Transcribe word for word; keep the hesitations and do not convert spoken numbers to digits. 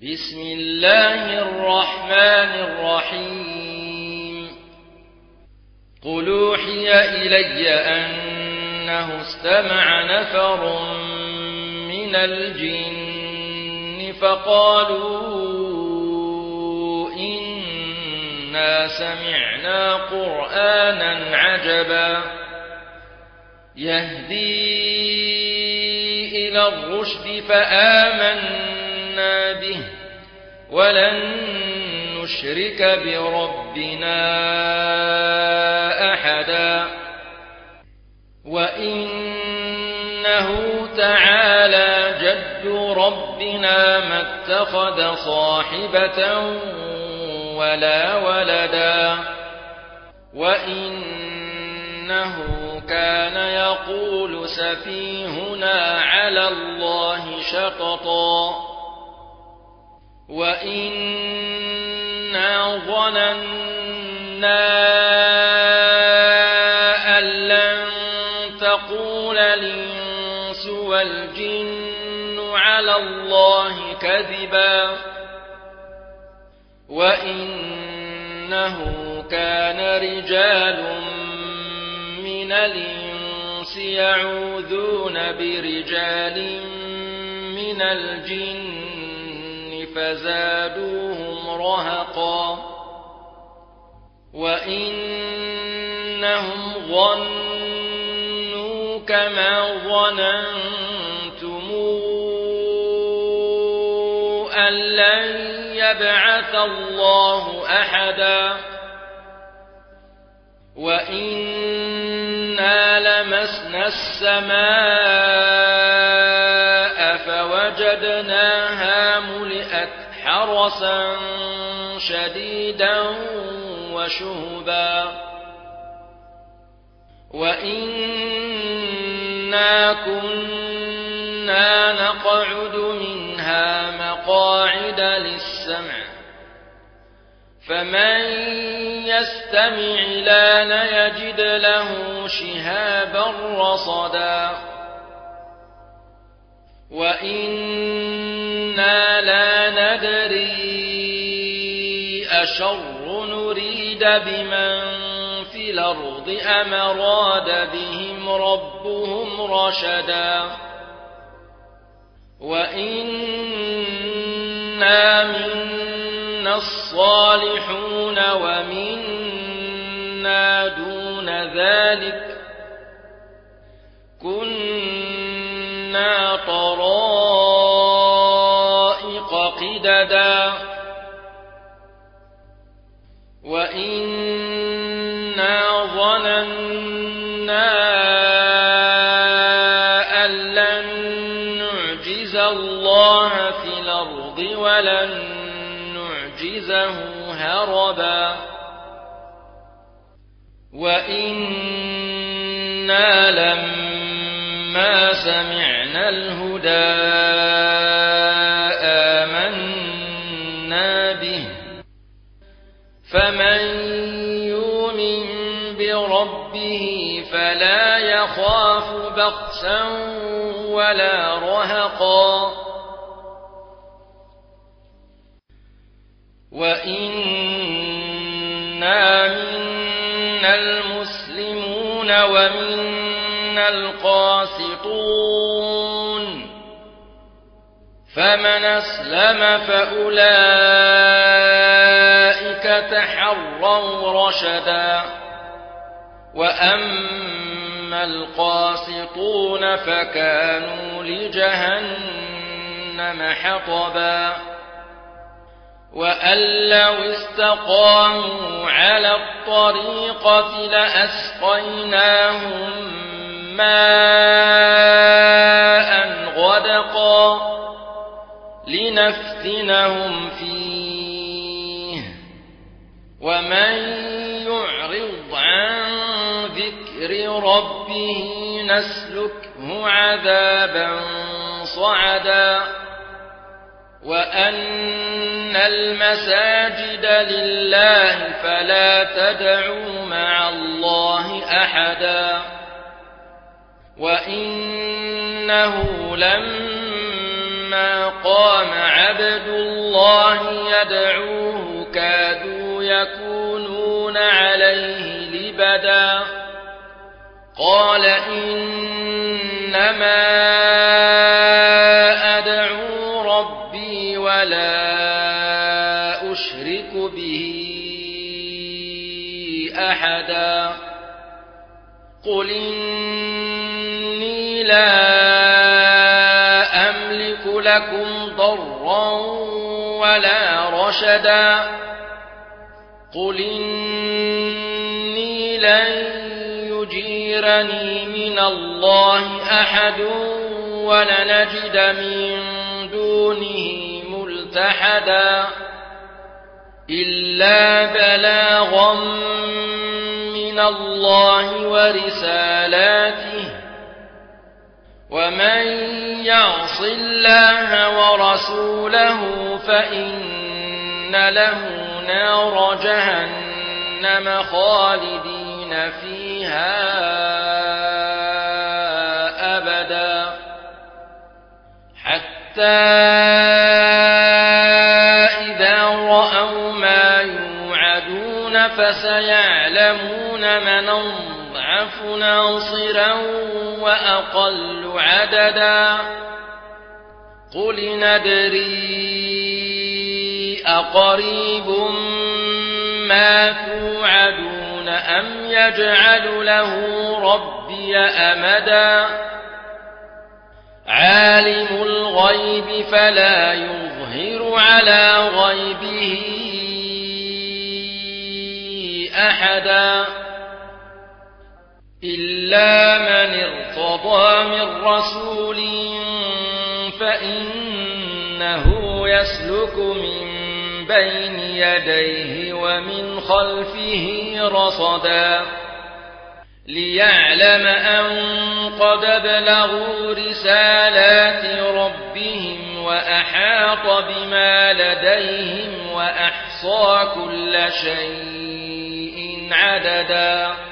بسم الله الرحمن الرحيم قل أوحي إلي أنه استمع نفر من الجن فقالوا إنا سمعنا قرآنا عجبا يهدي إلى الرشد فآمنا به ولن نشرك بربنا أحدا وإنه تعالى جد ربنا ما اتخذ صاحبة ولا ولدا وإنه كان يقول سفيهنا على الله شططا وإنا ظننا أن لن تقول الإنس والجن على الله كذبا وإنه كان رجال من الإنس يعوذون برجال من الجن فزادوهم رهقا وإنهم ظنوا كما ظننتم أن لن يبعث الله أحدا وإنا لمسنا السماء فوجدناها ملئت حرسا شديدا وشهبا وإنا كنا نقعد منها مقاعد للسمع فمن يستمع لان يجد له شهابا رصدا وإنا لا ندري أشر نريد بمن في الأرض أم أراد بهم ربهم رشدا وإنا منا الصالحون ومنا دون ذلك كنا طرائق قددا وإنا ظننا أن لن نعجز الله في الأرض ولن نعجزه هربا وإنا لما سمعنا الهدى آمنا به فمن يؤمن بربه فلا يخاف بخسا ولا رهقا وإنا منا المسلمون ومنا القاسطون فمن أسلم فأولئك تحروا رشدا وأما القاسطون فكانوا لجهنم حطبا وأن لو استقاموا على الطريقة لأسقيناهم ماء غدقا لنفتنهم فيه ومن يعرض عن ذكر ربه نسلكه عذابا صعدا وأن المساجد لله فلا تدعوا مع الله أحدا وإنه لما قام عبد الله الله يدعوه كادوا يكونون عليه لبدا قال إنما أدعو ربي ولا أشرك به أحدا قل إني لا أملك لكم ضرا ولا رشدا قل إني لن يجيرني من الله أحد ولنجد من دونه ملتحدا إلا بلاغا من الله ورسالاته ومن يعص الله ورسوله فإن له نار جهنم خالدين فيها أبدا حتى إذا رأوا ما يوعدون فسيعلمون من أضعف ناصرا وأقل عددا قل ندري أقريب ما توعدون أم يجعل له ربي أمدا عالم الغيب فلا يظهر على غيبه أحدا إلا من ارتضى من رسول فإنه يسلك من بين يديه ومن خلفه رصدا ليعلم أن قد بلغوا رسالات ربهم وأحاط بما لديهم وأحصى كل شيء عددا